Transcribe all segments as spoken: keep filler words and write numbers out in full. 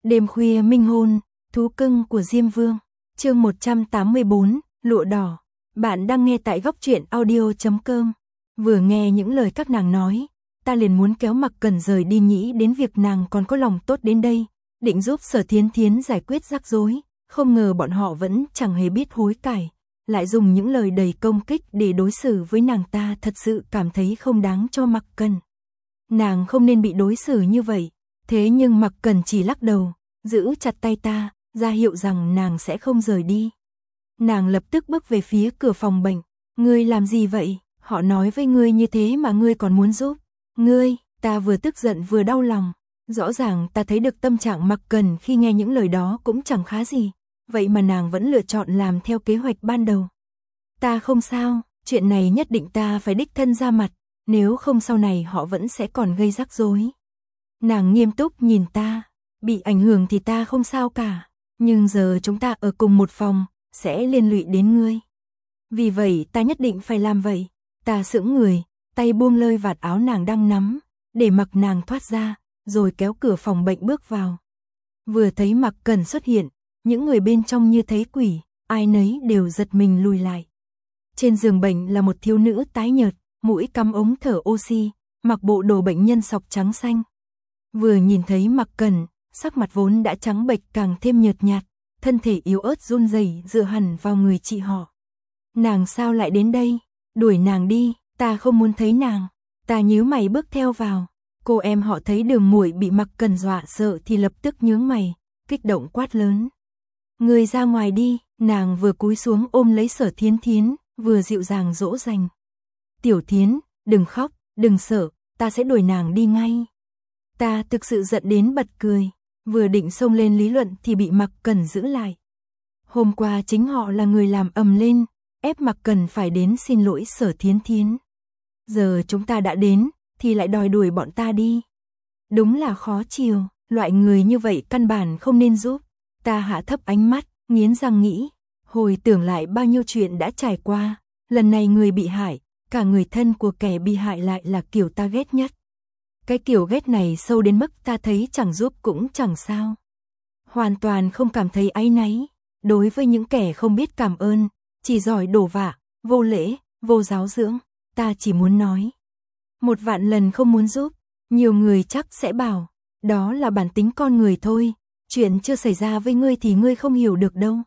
Đêm khuya minh hôn, thú cưng của Diêm Vương. Chương một trăm tám mươi bốn, lụa đỏ. Bạn đang nghe tại góc truyện audio chấm com. Vừa nghe những lời các nàng nói, ta liền muốn kéo Mặc Cẩn rời đi, nghĩ đến việc nàng còn có lòng tốt đến đây, định giúp Sở Thiến Thiến giải quyết rắc rối, không ngờ bọn họ vẫn chẳng hề biết hối cải, lại dùng những lời đầy công kích để đối xử với nàng. Ta thật sự cảm thấy không đáng cho Mặc Cẩn. Nàng không nên bị đối xử như vậy. Thế nhưng Mặc Cẩn chỉ lắc đầu, giữ chặt tay ta, ra hiệu rằng nàng sẽ không rời đi. Nàng lập tức bước về phía cửa phòng bệnh. Ngươi làm gì vậy? Họ nói với ngươi như thế mà ngươi còn muốn giúp. Ngươi, ta vừa tức giận vừa đau lòng. Rõ ràng ta thấy được tâm trạng Mặc Cẩn khi nghe những lời đó cũng chẳng khá gì. Vậy mà nàng vẫn lựa chọn làm theo kế hoạch ban đầu. Ta không sao, chuyện này nhất định ta phải đích thân ra mặt. Nếu không sau này họ vẫn sẽ còn gây rắc rối. Nàng nghiêm túc nhìn ta, bị ảnh hưởng thì ta không sao cả, nhưng giờ chúng ta ở cùng một phòng, sẽ liên lụy đến ngươi. Vì vậy ta nhất định phải làm vậy. Ta sững người, tay buông lơi vạt áo nàng đang nắm, để mặc nàng thoát ra, rồi kéo cửa phòng bệnh bước vào. Vừa thấy Mặc Cẩn xuất hiện, những người bên trong như thấy quỷ, ai nấy đều giật mình lùi lại. Trên giường bệnh là một thiếu nữ tái nhợt, mũi cắm ống thở oxy, mặc bộ đồ bệnh nhân sọc trắng xanh. Vừa nhìn thấy Mặc Cẩn, sắc mặt vốn đã trắng bệch càng thêm nhợt nhạt, thân thể yếu ớt run rẩy dựa hẳn vào người chị họ. Nàng sao lại đến đây? Đuổi nàng đi, ta không muốn thấy nàng. Ta nhíu mày bước theo vào. Cô em họ thấy Đường Muội bị Mặc Cẩn dọa sợ thì lập tức nhướng mày, kích động quát lớn. Người ra ngoài đi. Nàng vừa cúi xuống ôm lấy Sở Thiến Thiến, vừa dịu dàng dỗ dành. Tiểu Thiến, đừng khóc, đừng sợ, ta sẽ đuổi nàng đi ngay. Ta thực sự giận đến bật cười, vừa định xông lên lý luận thì bị Mặc Cẩn giữ lại. Hôm qua chính họ là người làm ầm lên, ép Mặc Cẩn phải đến xin lỗi Sở Thiến Thiến. Giờ chúng ta đã đến, thì lại đòi đuổi bọn ta đi. Đúng là khó chiều, loại người như vậy căn bản không nên giúp. Ta hạ thấp ánh mắt, nghiến răng nghĩ, hồi tưởng lại bao nhiêu chuyện đã trải qua, lần này người bị hại, cả người thân của kẻ bị hại lại là kiểu ta ghét nhất. Cái kiểu ghét này sâu đến mức ta thấy chẳng giúp cũng chẳng sao. Hoàn toàn không cảm thấy áy náy. Đối với những kẻ không biết cảm ơn, chỉ giỏi đổ vạ, vô lễ, vô giáo dưỡng, ta chỉ muốn nói. Một vạn lần không muốn giúp. Nhiều người chắc sẽ bảo, đó là bản tính con người thôi. Chuyện chưa xảy ra với ngươi thì ngươi không hiểu được đâu.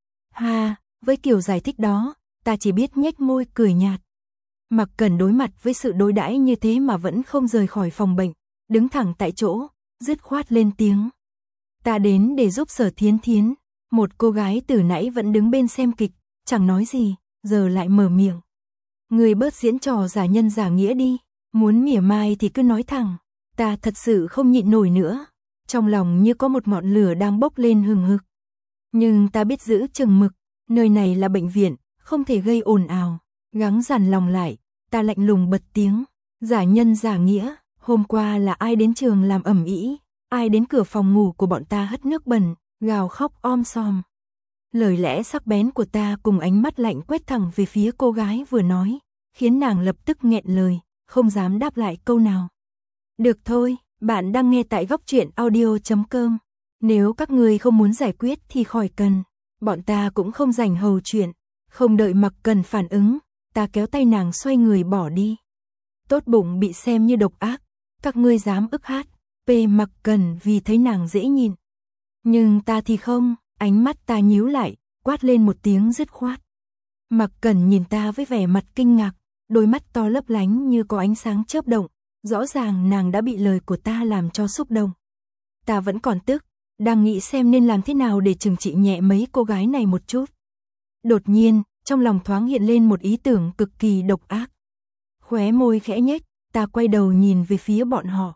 Ha, với kiểu giải thích đó, ta chỉ biết nhếch môi cười nhạt. Mặc Cẩn đối mặt với sự đối đãi như thế mà vẫn không rời khỏi phòng bệnh, đứng thẳng tại chỗ, dứt khoát lên tiếng. Ta đến để giúp Sở Thiến Thiến. Một cô gái từ nãy vẫn đứng bên xem kịch, chẳng nói gì, giờ lại mở miệng. Người bớt diễn trò giả nhân giả nghĩa đi, muốn mỉa mai thì cứ nói thẳng. Ta thật sự không nhịn nổi nữa, trong lòng như có một ngọn lửa đang bốc lên hừng hực. Nhưng ta biết giữ chừng mực, nơi này là bệnh viện, không thể gây ồn ào. Gắng dằn lòng lại, ta lạnh lùng bật tiếng. Giả nhân giả nghĩa, hôm qua là ai đến trường làm ầm ĩ, ai đến cửa phòng ngủ của bọn ta hất nước bẩn, gào khóc om sòm. Lời lẽ sắc bén của ta cùng ánh mắt lạnh quét thẳng về phía cô gái vừa nói, khiến nàng lập tức nghẹn lời, không dám đáp lại câu nào. Được thôi, bạn đang nghe tại góc truyện audio chấm com. Nếu các ngươi không muốn giải quyết thì khỏi cần, bọn ta cũng không rảnh hầu chuyện. Không đợi Mặc Cẩn phản ứng, ta kéo tay nàng xoay người bỏ đi. Tốt bụng bị xem như độc ác, các ngươi dám ức hát, pê Mặc Cẩn vì thấy nàng dễ nhìn. Nhưng ta thì không, ánh mắt ta nhíu lại, quát lên một tiếng dứt khoát. Mặc Cẩn nhìn ta với vẻ mặt kinh ngạc, đôi mắt to lấp lánh như có ánh sáng chớp động, rõ ràng nàng đã bị lời của ta làm cho xúc động. Ta vẫn còn tức, đang nghĩ xem nên làm thế nào để trừng trị nhẹ mấy cô gái này một chút. Đột nhiên, trong lòng thoáng hiện lên một ý tưởng cực kỳ độc ác. Khóe môi khẽ nhếch, ta quay đầu nhìn về phía bọn họ.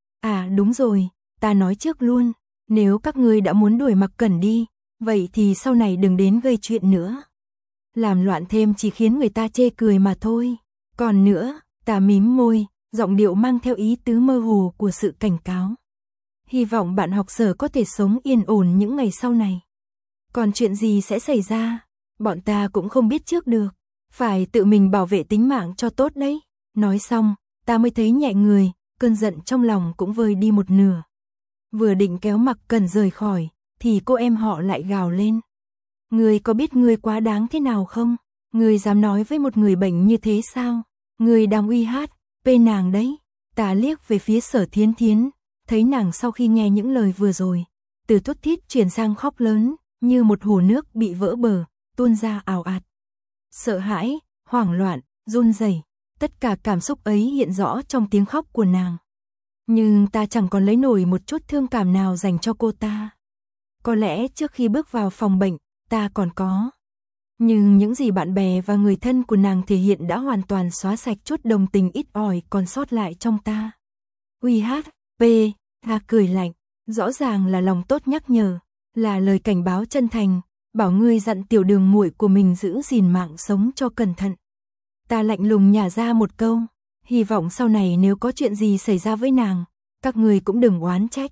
À đúng rồi, ta nói trước luôn, nếu các ngươi đã muốn đuổi Mặc Cẩn đi, vậy thì sau này đừng đến gây chuyện nữa. Làm loạn thêm chỉ khiến người ta chê cười mà thôi. Còn nữa, ta mím môi, giọng điệu mang theo ý tứ mơ hồ của sự cảnh cáo. Hy vọng bạn học Sở có thể sống yên ổn những ngày sau này. Còn chuyện gì sẽ xảy ra, bọn ta cũng không biết trước được. Phải tự mình bảo vệ tính mạng cho tốt đấy. Nói xong, ta mới thấy nhẹ người, cơn giận trong lòng cũng vơi đi một nửa. Vừa định kéo Mặc Cẩn rời khỏi, thì cô em họ lại gào lên. Ngươi có biết ngươi quá đáng thế nào không? Ngươi dám nói với một người bệnh như thế sao? Ngươi đang uy hát, pê nàng đấy. Ta liếc về phía Sở Thiến Thiến, thấy nàng sau khi nghe những lời vừa rồi, từ thút thít chuyển sang khóc lớn, như một hồ nước bị vỡ bờ, tuôn ra ào ạt. Sợ hãi, hoảng loạn, run rẩy, tất cả cảm xúc ấy hiện rõ trong tiếng khóc của nàng. Nhưng ta chẳng còn lấy nổi một chút thương cảm nào dành cho cô ta. Có lẽ trước khi bước vào phòng bệnh, ta còn có. Nhưng những gì bạn bè và người thân của nàng thể hiện đã hoàn toàn xóa sạch chút đồng tình ít ỏi còn sót lại trong ta. Uy hát, P, ta cười lạnh, rõ ràng là lòng tốt nhắc nhở, là lời cảnh báo chân thành, bảo ngươi dặn tiểu đường muội của mình giữ gìn mạng sống cho cẩn thận. Ta lạnh lùng nhả ra một câu, hy vọng sau này nếu có chuyện gì xảy ra với nàng, các ngươi cũng đừng oán trách.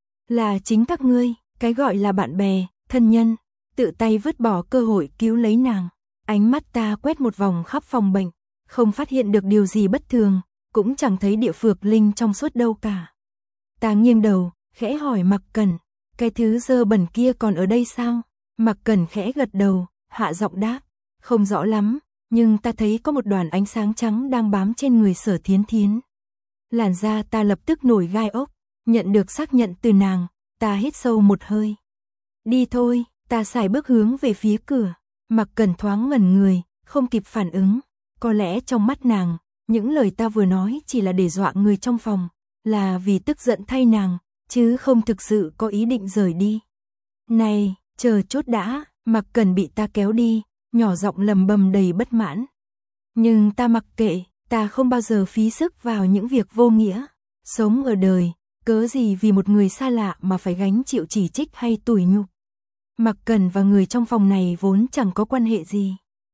Là chính các ngươi, cái gọi là bạn bè, thân nhân, tự tay vứt bỏ cơ hội cứu lấy nàng. Ánh mắt ta quét một vòng khắp phòng bệnh, không phát hiện được điều gì bất thường, cũng chẳng thấy địa phược linh trong suốt đâu cả. Ta nghiêng đầu, khẽ hỏi Mặc Cẩn, cái thứ dơ bẩn kia còn ở đây sao? Mặc Cẩn khẽ gật đầu, hạ giọng đáp, không rõ lắm, nhưng ta thấy có một đoàn ánh sáng trắng đang bám trên người Sở Thiến Thiến. Làn da ta lập tức nổi gai ốc, nhận được xác nhận từ nàng, ta hít sâu một hơi. Đi thôi, ta sải bước hướng về phía cửa. Mặc Cẩn thoáng ngẩn người, không kịp phản ứng. Có lẽ trong mắt nàng, những lời ta vừa nói chỉ là để dọa người trong phòng, là vì tức giận thay nàng, chứ không thực sự có ý định rời đi. Này, chờ chút đã, Mặc Cẩn bị ta kéo đi, nhỏ giọng lầm bầm đầy bất mãn. Nhưng ta mặc kệ, ta không bao giờ phí sức vào những việc vô nghĩa. Sống ở đời, cớ gì vì một người xa lạ mà phải gánh chịu chỉ trích hay tủi nhục. Mặc Cẩn và người trong phòng này vốn chẳng có quan hệ gì.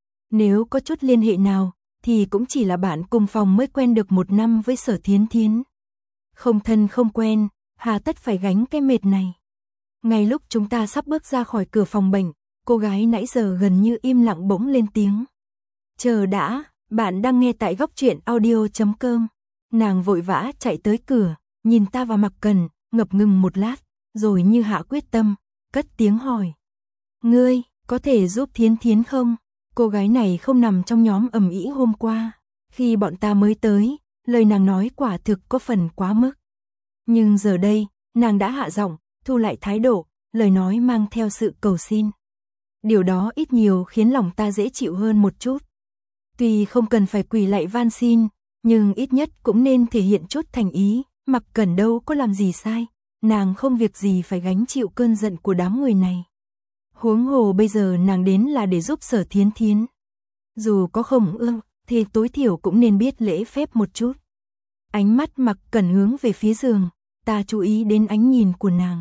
Nếu có chút liên hệ nào, thì cũng chỉ là bạn cùng phòng mới quen được một năm với Sở Thiến Thiến. Không thân không quen, hà tất phải gánh cái mệt này. Ngay lúc chúng ta sắp bước ra khỏi cửa phòng bệnh, cô gái nãy giờ gần như im lặng bỗng lên tiếng. Chờ đã, bạn đang nghe tại góc truyện audio chấm com. Nàng vội vã chạy tới cửa, nhìn ta và Mặc Cẩn, ngập ngừng một lát, rồi như hạ quyết tâm, cất tiếng hỏi. Ngươi, có thể giúp Thiến Thiến không? Cô gái này không nằm trong nhóm ầm ĩ hôm qua. Khi bọn ta mới tới, lời nàng nói quả thực có phần quá mức. Nhưng giờ đây, nàng đã hạ giọng, thu lại thái độ, lời nói mang theo sự cầu xin. Điều đó ít nhiều khiến lòng ta dễ chịu hơn một chút. Tuy không cần phải quỳ lạy van xin, nhưng ít nhất cũng nên thể hiện chút thành ý. Mặc Cẩn đâu có làm gì sai, nàng không việc gì phải gánh chịu cơn giận của đám người này. Huống hồ bây giờ nàng đến là để giúp Sở Thiến Thiến. Dù có không ưa, thì tối thiểu cũng nên biết lễ phép một chút. Ánh mắt Mặc Cẩn hướng về phía giường, ta chú ý đến ánh nhìn của nàng.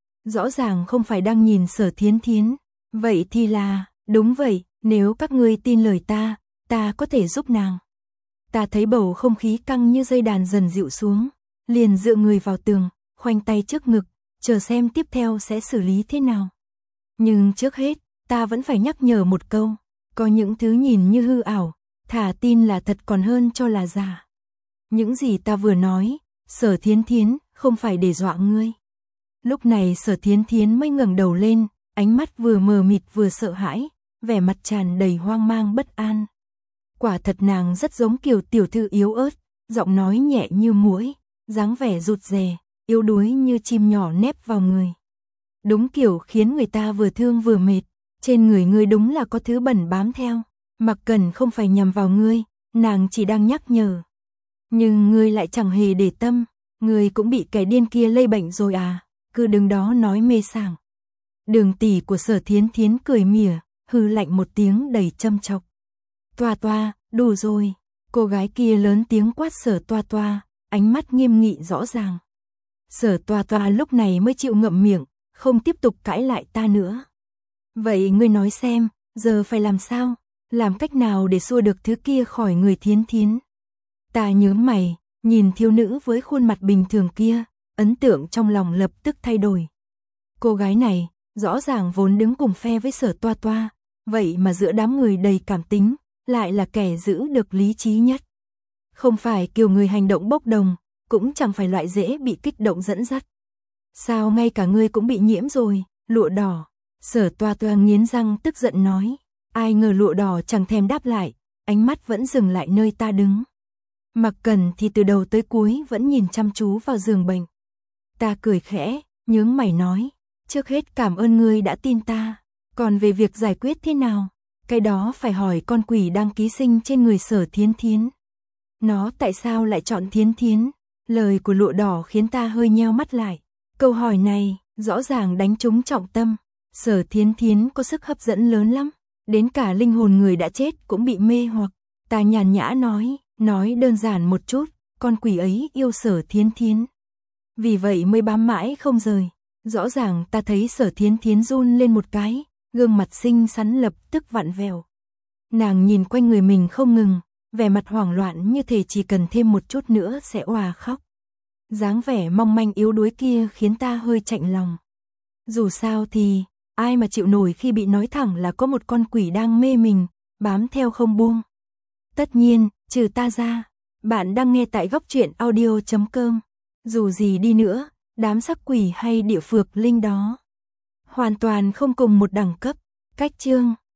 Rõ ràng không phải đang nhìn Sở Thiến Thiến. Vậy thì là, đúng vậy, nếu các ngươi tin lời ta, ta có thể giúp nàng. Ta thấy bầu không khí căng như dây đàn dần dịu xuống, liền dựa người vào tường, khoanh tay trước ngực, chờ xem tiếp theo sẽ xử lý thế nào. Nhưng trước hết, ta vẫn phải nhắc nhở một câu, có những thứ nhìn như hư ảo, thà tin là thật còn hơn cho là giả. Những gì ta vừa nói, Sở Thiến Thiến, không phải để dọa ngươi. Lúc này Sở Thiến Thiến mới ngẩng đầu lên, ánh mắt vừa mờ mịt vừa sợ hãi, vẻ mặt tràn đầy hoang mang bất an. Quả thật nàng rất giống kiểu tiểu thư yếu ớt, giọng nói nhẹ như muỗi, dáng vẻ rụt rè, yếu đuối như chim nhỏ nép vào người. Đúng kiểu khiến người ta vừa thương vừa mệt, trên người ngươi đúng là có thứ bẩn bám theo. Mặc Cẩn không phải nhằm vào ngươi, nàng chỉ đang nhắc nhở. Nhưng ngươi lại chẳng hề để tâm, ngươi cũng bị kẻ điên kia lây bệnh rồi à, cứ đứng đó nói mê sảng. Đường tỷ của Sở Thiến Thiến cười mỉa, hừ lạnh một tiếng đầy châm chọc. Toa toa, đủ rồi. Cô gái kia lớn tiếng quát Sở Toa Toa, ánh mắt nghiêm nghị rõ ràng. Sở Toa Toa lúc này mới chịu ngậm miệng, không tiếp tục cãi lại ta nữa. Vậy ngươi nói xem, giờ phải làm sao? Làm cách nào để xua được thứ kia khỏi người Thiến Thiến? Ta nhướng mày, nhìn thiếu nữ với khuôn mặt bình thường kia, ấn tượng trong lòng lập tức thay đổi. Cô gái này, rõ ràng vốn đứng cùng phe với Sở Toa Toa, vậy mà giữa đám người đầy cảm tính, lại là kẻ giữ được lý trí nhất. Không phải kiểu người hành động bốc đồng, cũng chẳng phải loại dễ bị kích động dẫn dắt. Sao ngay cả ngươi cũng bị nhiễm rồi, lụa đỏ. Sở Toa Toa nghiến răng tức giận nói. Ai ngờ lụa đỏ chẳng thèm đáp lại, ánh mắt vẫn dừng lại nơi ta đứng. Mặc Cần thì từ đầu tới cuối vẫn nhìn chăm chú vào giường bệnh. Ta cười khẽ, nhướng mày nói, trước hết cảm ơn ngươi đã tin ta, còn về việc giải quyết thế nào, cái đó phải hỏi con quỷ đang ký sinh trên người Sở Thiến Thiến. Nó tại sao lại chọn Thiến Thiến? Lời của lụa đỏ khiến ta hơi nheo mắt lại. Câu hỏi này rõ ràng đánh trúng trọng tâm. Sở Thiến Thiến có sức hấp dẫn lớn lắm, đến cả linh hồn người đã chết cũng bị mê hoặc. Ta nhàn nhã nói, nói đơn giản một chút, con quỷ ấy yêu Sở Thiến Thiến. Vì vậy mới bám mãi không rời. Rõ ràng ta thấy Sở Thiến Thiến run lên một cái, gương mặt xinh xắn lập tức vặn vẹo. Nàng nhìn quanh người mình không ngừng, vẻ mặt hoảng loạn như thể chỉ cần thêm một chút nữa sẽ òa khóc. Dáng vẻ mong manh yếu đuối kia khiến ta hơi chạnh lòng. Dù sao thì, ai mà chịu nổi khi bị nói thẳng là có một con quỷ đang mê mình, bám theo không buông. Tất nhiên, trừ ta ra, bạn đang nghe tại góc truyện audio chấm com. Dù gì đi nữa, đám sắc quỷ hay địa phược linh đó hoàn toàn không cùng một đẳng cấp. Cách chương